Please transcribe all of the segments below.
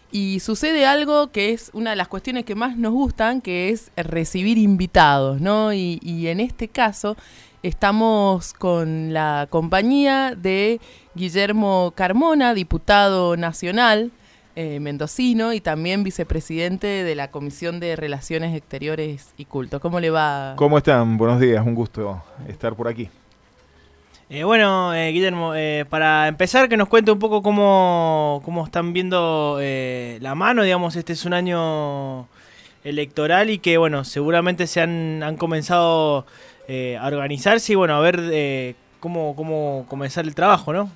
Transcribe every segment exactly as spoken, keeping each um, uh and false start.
Y sucede algo que es una de las cuestiones que más nos gustan, que es recibir invitados, ¿no? Y, y en este caso estamos con la compañía de Guillermo Carmona, diputado nacional eh, mendocino y también vicepresidente de la Comisión de Relaciones Exteriores y Culto. ¿Cómo le va? ¿Cómo están? Buenos días, un gusto estar por aquí. Eh, bueno, eh, Guillermo, eh, para empezar, que nos cuente un poco cómo, cómo están viendo eh, la mano, digamos, este es un año electoral y que, bueno, seguramente se han, han comenzado eh, a organizarse y, bueno, a ver eh, cómo, cómo comenzar el trabajo, ¿no?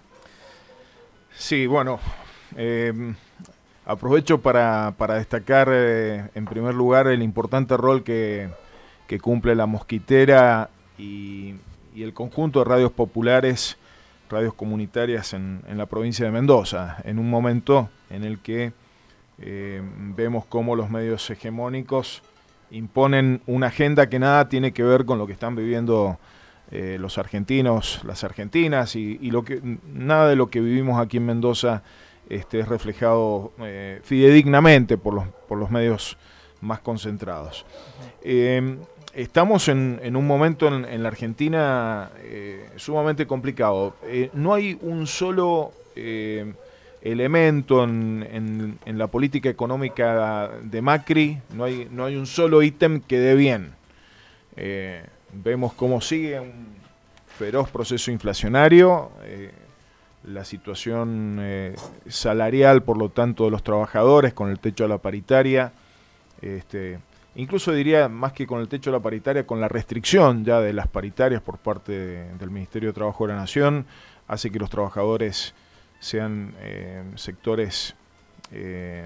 Sí, bueno, eh, aprovecho para, para destacar, eh, en primer lugar, el importante rol que, que cumple la Mosquitera y... y el conjunto de radios populares, radios comunitarias en, en la provincia de Mendoza, en un momento en el que eh, vemos cómo los medios hegemónicos imponen una agenda que nada tiene que ver con lo que están viviendo eh, los argentinos, las argentinas, y, y lo que nada de lo que vivimos aquí en Mendoza este, es reflejado eh, fidedignamente por los, por los medios más concentrados. Eh, Estamos en, en un momento en, en la Argentina eh, sumamente complicado. Eh, no hay un solo eh, elemento en, en, en la política económica de Macri, no hay, no hay un solo ítem que dé bien. Eh, vemos cómo sigue un feroz proceso inflacionario, eh, la situación eh, salarial, por lo tanto, de los trabajadores con el techo a la paritaria, este, incluso diría, más que con el techo de la paritaria, con la restricción ya de las paritarias por parte de, del Ministerio de Trabajo de la Nación, hace que los trabajadores sean eh, sectores eh,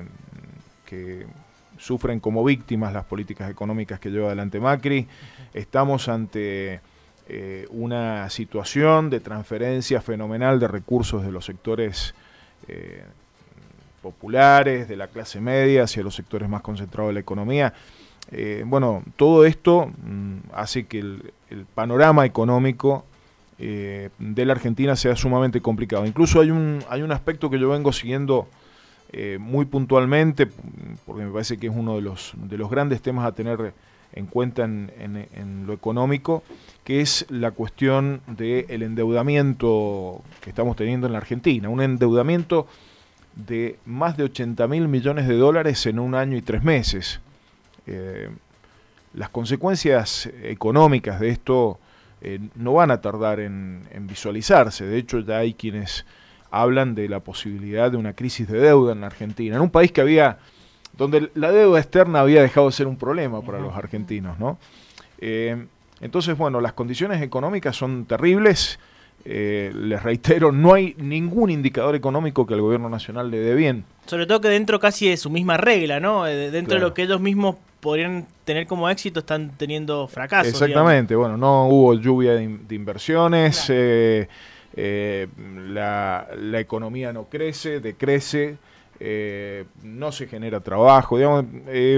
que sufren como víctimas las políticas económicas que lleva adelante Macri. Estamos ante eh, una situación de transferencia fenomenal de recursos de los sectores eh, populares, de la clase media, hacia los sectores más concentrados de la economía. Eh, bueno, todo esto mmm, hace que el, el panorama económico eh, de la Argentina sea sumamente complicado. Incluso hay un, hay un aspecto que yo vengo siguiendo eh, muy puntualmente, porque me parece que es uno de los, de los grandes temas a tener en cuenta en, en, en lo económico, que es la cuestión del endeudamiento que estamos teniendo en la Argentina. Un endeudamiento de más de ochenta mil millones de dólares en un año y tres meses. Eh, las consecuencias económicas de esto eh, no van a tardar en, en visualizarse. De hecho, ya hay quienes hablan de la posibilidad de una crisis de deuda en la Argentina, en un país que había, donde la deuda externa había dejado de ser un problema para los argentinos, ¿no? Eh, entonces, bueno, las condiciones económicas son terribles. Eh, les reitero, no hay ningún indicador económico que el gobierno nacional le dé bien. Sobre todo que dentro casi de su misma regla, ¿no? Dentro Claro. de lo que ellos mismos podrían tener como éxito, están teniendo fracasos. Exactamente, digamos. bueno, no hubo lluvia de, in- de inversiones, Claro. eh, eh, la, la economía no crece, decrece, eh, no se genera trabajo, digamos, eh,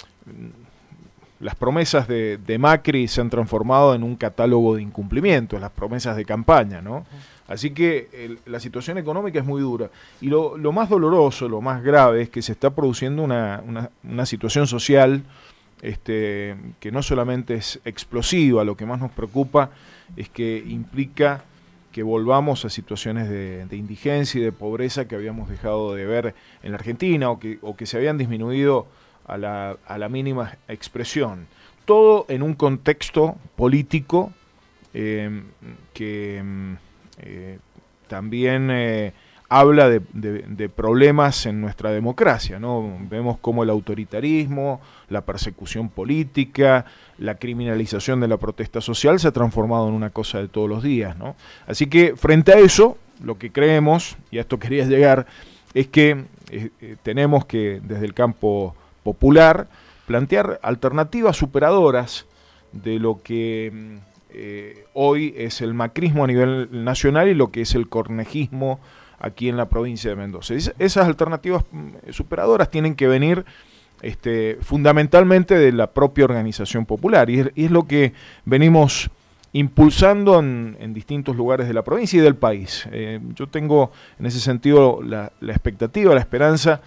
las promesas de, de Macri se han transformado en un catálogo de incumplimientos, las promesas de campaña, ¿no? Así que el, la situación económica es muy dura. Y lo, lo más doloroso, lo más grave, es que se está produciendo una, una, una situación social este, que no solamente es explosiva, lo que más nos preocupa es que implica que volvamos a situaciones de, de indigencia y de pobreza que habíamos dejado de ver en la Argentina o que, o que se habían disminuido a la, a la mínima expresión. Todo en un contexto político eh, que eh, también eh, habla de, de, de problemas en nuestra democracia, ¿no? Vemos cómo el autoritarismo, la persecución política, la criminalización de la protesta social se ha transformado en una cosa de todos los días, ¿no? Así que frente a eso, lo que creemos, y a esto quería llegar, es que eh, eh, tenemos que desde el campo popular plantear alternativas superadoras de lo que eh, hoy es el macrismo a nivel nacional y lo que es el cornejismo aquí en la provincia de Mendoza. Es, esas alternativas superadoras tienen que venir este, fundamentalmente de la propia organización popular y es, y es lo que venimos impulsando en, en distintos lugares de la provincia y del país. Eh, yo tengo en ese sentido la, la expectativa, la esperanza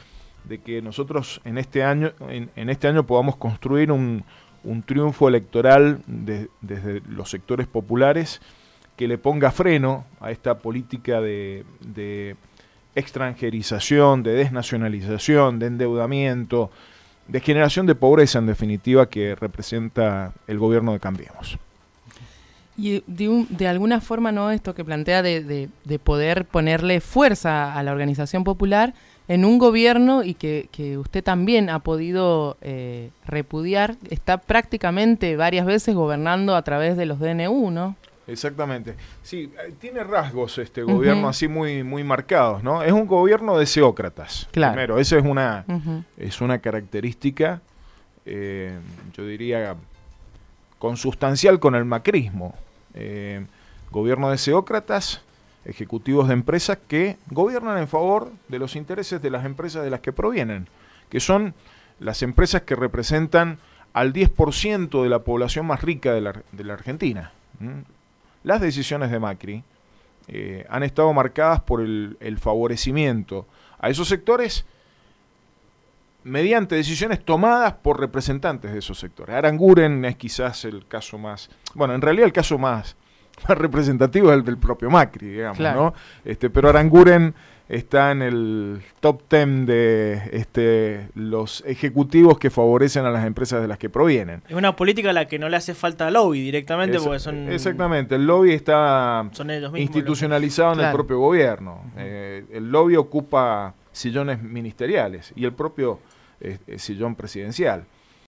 de que nosotros en este año, en, en este año podamos construir un, un triunfo electoral de, desde los sectores populares que le ponga freno a esta política de, de extranjerización, de desnacionalización, de endeudamiento, de generación de pobreza, en definitiva, que representa el gobierno de Cambiemos. Y de, un, de alguna forma, ¿no? Esto que plantea de, de, de poder ponerle fuerza a la organización popular en un gobierno y que, que usted también ha podido eh, repudiar, está prácticamente varias veces gobernando a través de los D N U, ¿no? Exactamente. Sí, tiene rasgos este gobierno uh-huh. así muy, muy marcados, ¿no? Es un gobierno de seócratas. Claro. Primero, esa es una, uh-huh. es una característica, eh, yo diría, consustancial con el macrismo. Eh, gobierno de seócratas, ejecutivos de empresas que gobiernan en favor de los intereses de las empresas de las que provienen, que son las empresas que representan al diez por ciento de la población más rica de la, de la Argentina. ¿Mm? Las decisiones de Macri eh, han estado marcadas por el, el favorecimiento a esos sectores mediante decisiones tomadas por representantes de esos sectores. Aranguren es quizás el caso más, bueno, en realidad el caso más, más representativo es el del propio Macri, digamos, claro. ¿no? Este, pero Aranguren está en el top ten de este, los ejecutivos que favorecen a las empresas de las que provienen. Es una política a la que no le hace falta lobby directamente es, porque son... Exactamente, el lobby está son ellos mismos, institucionalizado en claro. el propio gobierno. Uh-huh. Eh, el lobby ocupa sillones ministeriales y el propio eh, sillón presidencial.